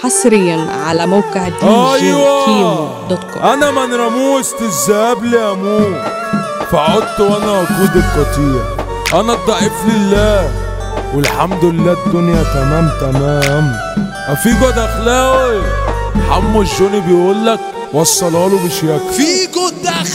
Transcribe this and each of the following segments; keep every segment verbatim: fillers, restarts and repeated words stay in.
حصريا على موقع دي جي كيمو دوت كوم. انا من رموست الذهب ليموت فعدت وانا وقود القطيع. انا الضعيف لله والحمد لله الدنيا تمام تمام. افيجو دخلاوي حمو الجوني بيقولك وصلها له بشياكة. فيجو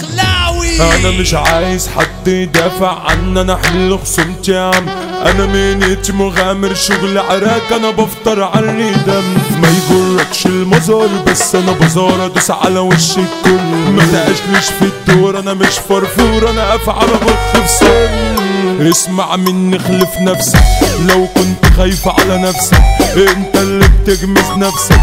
دخلاوي انا مش عايز حد يدافع عني، انا احل خصومتي يا عم. انا مينيتي مغامر شغل عراك، انا بفطر علي دم. ما يجركش المزار بس انا بزار ادوس على وش الكل. ما تقاشليش في الدور انا مش فرفور، انا افعل بخ في سن. اسمع مني خلف نفسك لو كنت خايف على نفسك، انت اللي بتجمس نفسك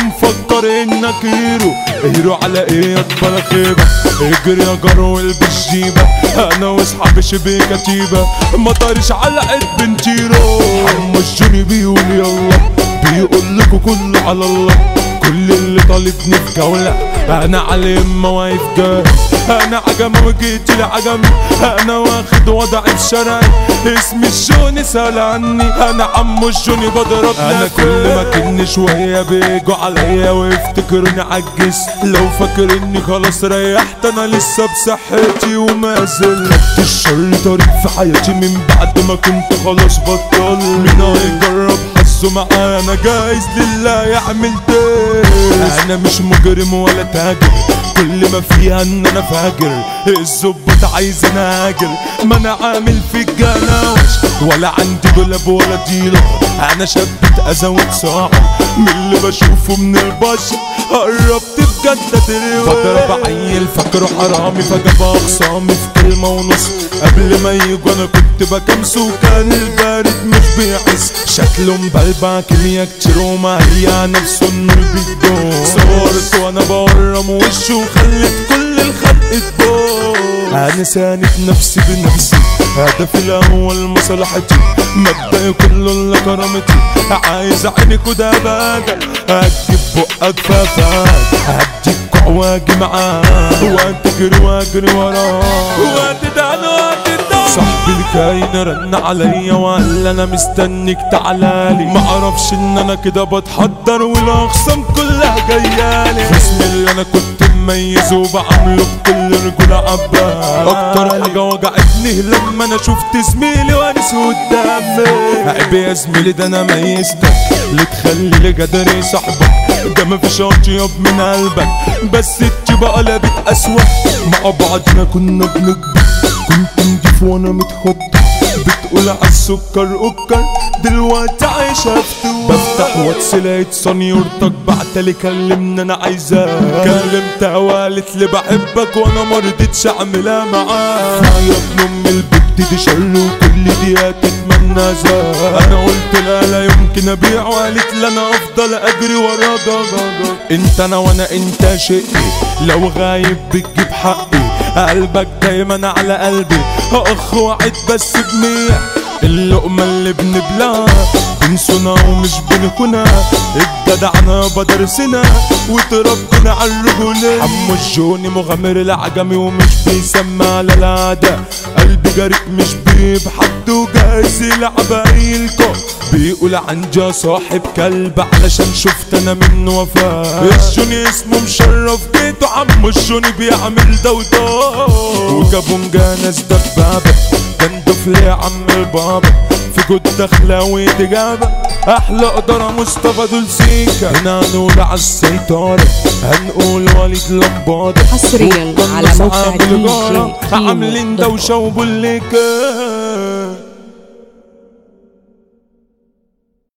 ومفكر انك هيرو. هيرو على ايه يا طفل خيبة؟ اجري يا جرو والبس جيبة، انا واصحابي شبه كتيبة ما طارش على قد بنتيرو. حمو الجوني بيقول يلا، بيقول لكم كله على الله. كل اللي طالبني في جولة انا على اما واقف جاي. انا عجمة وجيت لعجم، انا واخد وضعي في شرعي. اسمي الجوني سأل عني، انا عمو الجوني بضرب. انا كل ما كن شوية بيجوا عليا ويفتكروني عجز. لو فاكر اني خلاص ريحت انا لسه بصحتي وما زلت. خدت الشر طريق في حياتي من بعد ما كنت خلاص بطل. مين هيجرب حظه معايا؟ انا جايز لله يعمل ده. انا مش مجرم ولا تاجر، كل ما فيها ان انا فاجر. الظباط عايز انا هاجر، ما انا عامل في الجناوش ولا عندي دولاب ولا ديلر. انا شاب اتأذى وتصاعد من اللي بشوفه من البشر. قربت بجد اتروي، بضرب عيل فاكره حرامي فجاب اخصامي في كلمة ونص. قبل ما يجوا انا كنت بكمسه وكان البارد مش بيحس. شكله مبلبع كمية كتير ومهيأ نفسه انه بيدوم. صورت وانا بورم وشه وخلت كل الخلق تبوظ. انا ساند نفسي بنفسي، هدفي الاول مصلحتي. مبدأي كله الا كرامتي. عايز عينك وده بدل هتجيب بقك ففات. هديك واجي معاك وهتجري واجري وراك وهتدعن وهتدعن. صاحبي الكاين رن عليا وقال انا مستنيك تعالالي. معرفش ان انا كده بتحضر والاخصام كلها جايالي. خصمي اللي انا كنت مميز وبعمله بكل رجولة عباد. اكتر حاجة وجعتني لما انا شفت زميلي وانس قدامي. عيب يا زميلي ده انا ميزتك اللي تخلي لي جدري صاحبك. ده مفيش اطيب من قلبك بس التيبة قلبت اسود. مع بعضنا كنا بنكبر، كنت نضيف وانا متخضر. بتقول عالسكر اوكر دلوقتي عايشة افتوى. بفتح واتس لقيت صنيورتك بعتلي كلمني انا عايزاك. كلمتها وقالت لي بحبك وانا مرضتش اعملها معاك. يا ابن ام البت دي شر وكل دقيقة تتمنى زاد. انا قلت لا لا يمكن ابيع وقالت لي انا افضل اجري ورا ضغط. انت انا وانا انت شقي، لو غايب بتجيب حقي. قلبك دايما على قلبي اخ وعد بس بمية. اللقمة اللي بنبلاها بنسونا ومش بنكونا. الجدعنا بدرسنا وتربنا على الرجولة. حمو الجوني مغامر العجمي ومش بيسمى على العادة. قلبي جريء مش بيب حد وجايز يلعب اي الكون. بيقول عندي صاحب كلب علشان شفت انا منه وفاء. الجوني اسمه مشرف بيته، عمو الجوني بيعمل ده وده. وجابوا ناس دبابة جندف لي يا عم البابا. في جود دخلاوي تجابة احلى قدرة مصطفى دول سيكا. هنا هنقول عالسيطرة هنقول وليد لمبادة. حصريا على موقع دي جي كيمو عاملين دوشة وبوليكا.